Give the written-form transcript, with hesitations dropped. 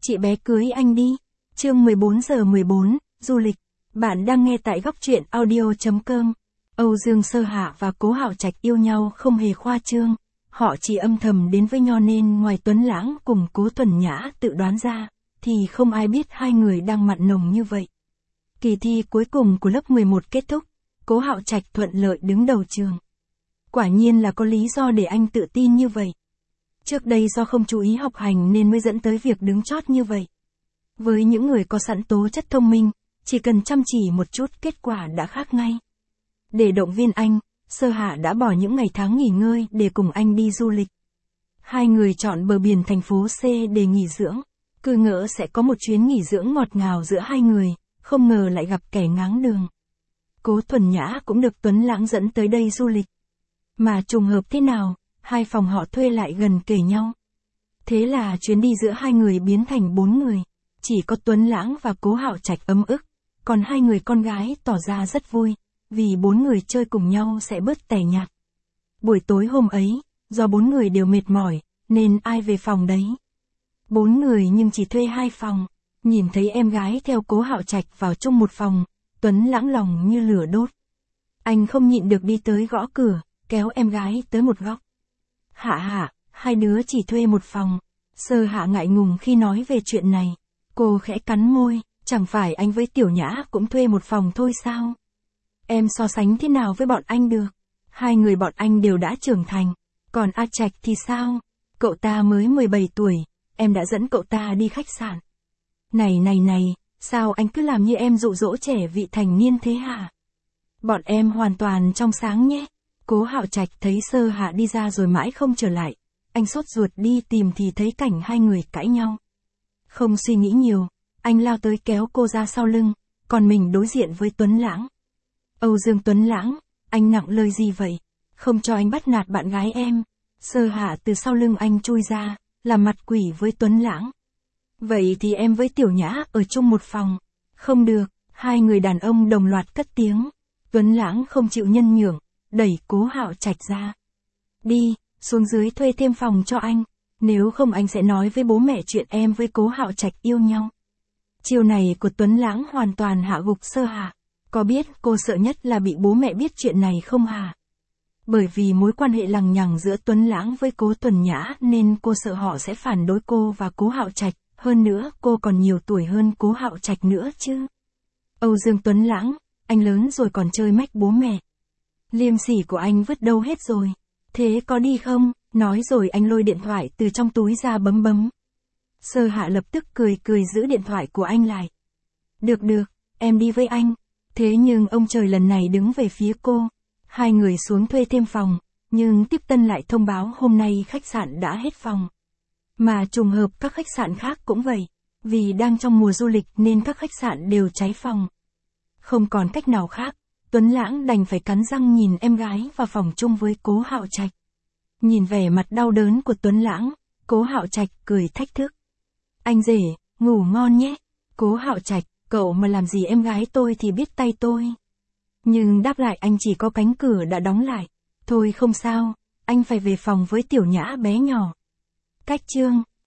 Chị bé cưới anh đi. Chương 14:14, du lịch. Bạn đang nghe tại góc truyện audio.com. Âu Dương Sơ Hạ và Cố Hạo Trạch yêu nhau không hề khoa trương. Họ chỉ âm thầm đến với nhau nên ngoài Tuấn Lãng cùng Cố Thuần Nhã tự đoán ra, thì không ai biết hai người đang mặn nồng như vậy. Kỳ thi cuối cùng của lớp 11 kết thúc, Cố Hạo Trạch thuận lợi đứng đầu trường. Quả nhiên là có lý do để anh tự tin như vậy. Trước đây do không chú ý học hành nên mới dẫn tới việc đứng chót như vậy. Với những người có sẵn tố chất thông minh, chỉ cần chăm chỉ một chút kết quả đã khác ngay. Để động viên anh, Sơ Hạ đã bỏ những ngày tháng nghỉ ngơi để cùng anh đi du lịch. Hai người chọn bờ biển thành phố C để nghỉ dưỡng. Cứ ngỡ sẽ có một chuyến nghỉ dưỡng ngọt ngào giữa hai người, không ngờ lại gặp kẻ ngáng đường. Cố Thuần Nhã cũng được Tuấn Lãng dẫn tới đây du lịch. Mà trùng hợp thế nào, hai phòng họ thuê lại gần kề nhau. Thế là chuyến đi giữa hai người biến thành 4 người. Chỉ có Tuấn Lãng và Cố Hạo Trạch ấm ức, còn hai người con gái tỏ ra rất vui, vì 4 người chơi cùng nhau sẽ bớt tẻ nhạt. Buổi tối hôm ấy, do 4 người đều mệt mỏi, nên ai về phòng đấy. 4 người nhưng chỉ thuê 2 phòng. Nhìn thấy em gái theo Cố Hạo Trạch vào chung một phòng, Tuấn Lãng lòng như lửa đốt. Anh không nhịn được đi tới gõ cửa, kéo em gái tới một góc. Hạ, hai đứa chỉ thuê một phòng. Sơ Hạ ngại ngùng khi nói về chuyện này. Cô khẽ cắn môi, chẳng phải anh với Tiểu Nhã cũng thuê một phòng thôi sao? Em so sánh thế nào với bọn anh được? Hai người bọn anh đều đã trưởng thành. Còn A Trạch thì sao? Cậu ta mới 17 tuổi, em đã dẫn cậu ta đi khách sạn. Này, sao anh cứ làm như em dụ dỗ trẻ vị thành niên thế hả? Bọn em hoàn toàn trong sáng nhé. Cố Hạo Trạch thấy Sơ Hạ đi ra rồi mãi không trở lại. Anh sốt ruột đi tìm thì thấy cảnh hai người cãi nhau. Không suy nghĩ nhiều, anh lao tới kéo cô ra sau lưng, còn mình đối diện với Tuấn Lãng. Âu Dương Tuấn Lãng, anh nặng lời gì vậy? Không cho anh bắt nạt bạn gái em. Sơ Hạ từ sau lưng anh chui ra, làm mặt quỷ với Tuấn Lãng. Vậy thì em với Tiểu Nhã ở chung một phòng. Không được, hai người đàn ông đồng loạt cất tiếng. Tuấn Lãng không chịu nhân nhượng, đẩy Cố Hạo Trạch ra. Đi, xuống dưới thuê thêm phòng cho anh. Nếu không anh sẽ nói với bố mẹ chuyện em với Cố Hạo Trạch yêu nhau. Chiêu này của Tuấn Lãng hoàn toàn hạ gục Sơ Hạ. Có biết cô sợ nhất là bị bố mẹ biết chuyện này không hả? Bởi vì mối quan hệ lằng nhằng giữa Tuấn Lãng với Cố Thuần Nhã nên cô sợ họ sẽ phản đối cô và Cố Hạo Trạch. Hơn nữa cô còn nhiều tuổi hơn Cố Hạo Trạch nữa chứ. Âu Dương Tuấn Lãng, anh lớn rồi còn chơi mách bố mẹ. Liêm sỉ của anh vứt đâu hết rồi. Thế có đi không? Nói rồi anh lôi điện thoại từ trong túi ra bấm. Sơ Hạ lập tức cười giữ điện thoại của anh lại. Được, em đi với anh. Thế nhưng ông trời lần này đứng về phía cô. Hai người xuống thuê thêm phòng, nhưng tiếp tân lại thông báo hôm nay khách sạn đã hết phòng. Mà trùng hợp các khách sạn khác cũng vậy. Vì đang trong mùa du lịch nên các khách sạn đều cháy phòng. Không còn cách nào khác, Tuấn Lãng đành phải cắn răng nhìn em gái vào phòng chung với Cố Hạo Trạch. Nhìn vẻ mặt đau đớn của Tuấn Lãng, Cố Hạo Trạch cười thách thức. Anh rể, ngủ ngon nhé. Cố Hạo Trạch, cậu mà làm gì em gái tôi thì biết tay tôi. Nhưng đáp lại anh chỉ có cánh cửa đã đóng lại. Thôi không sao, anh phải về phòng với Tiểu Nhã bé nhỏ. Cách chương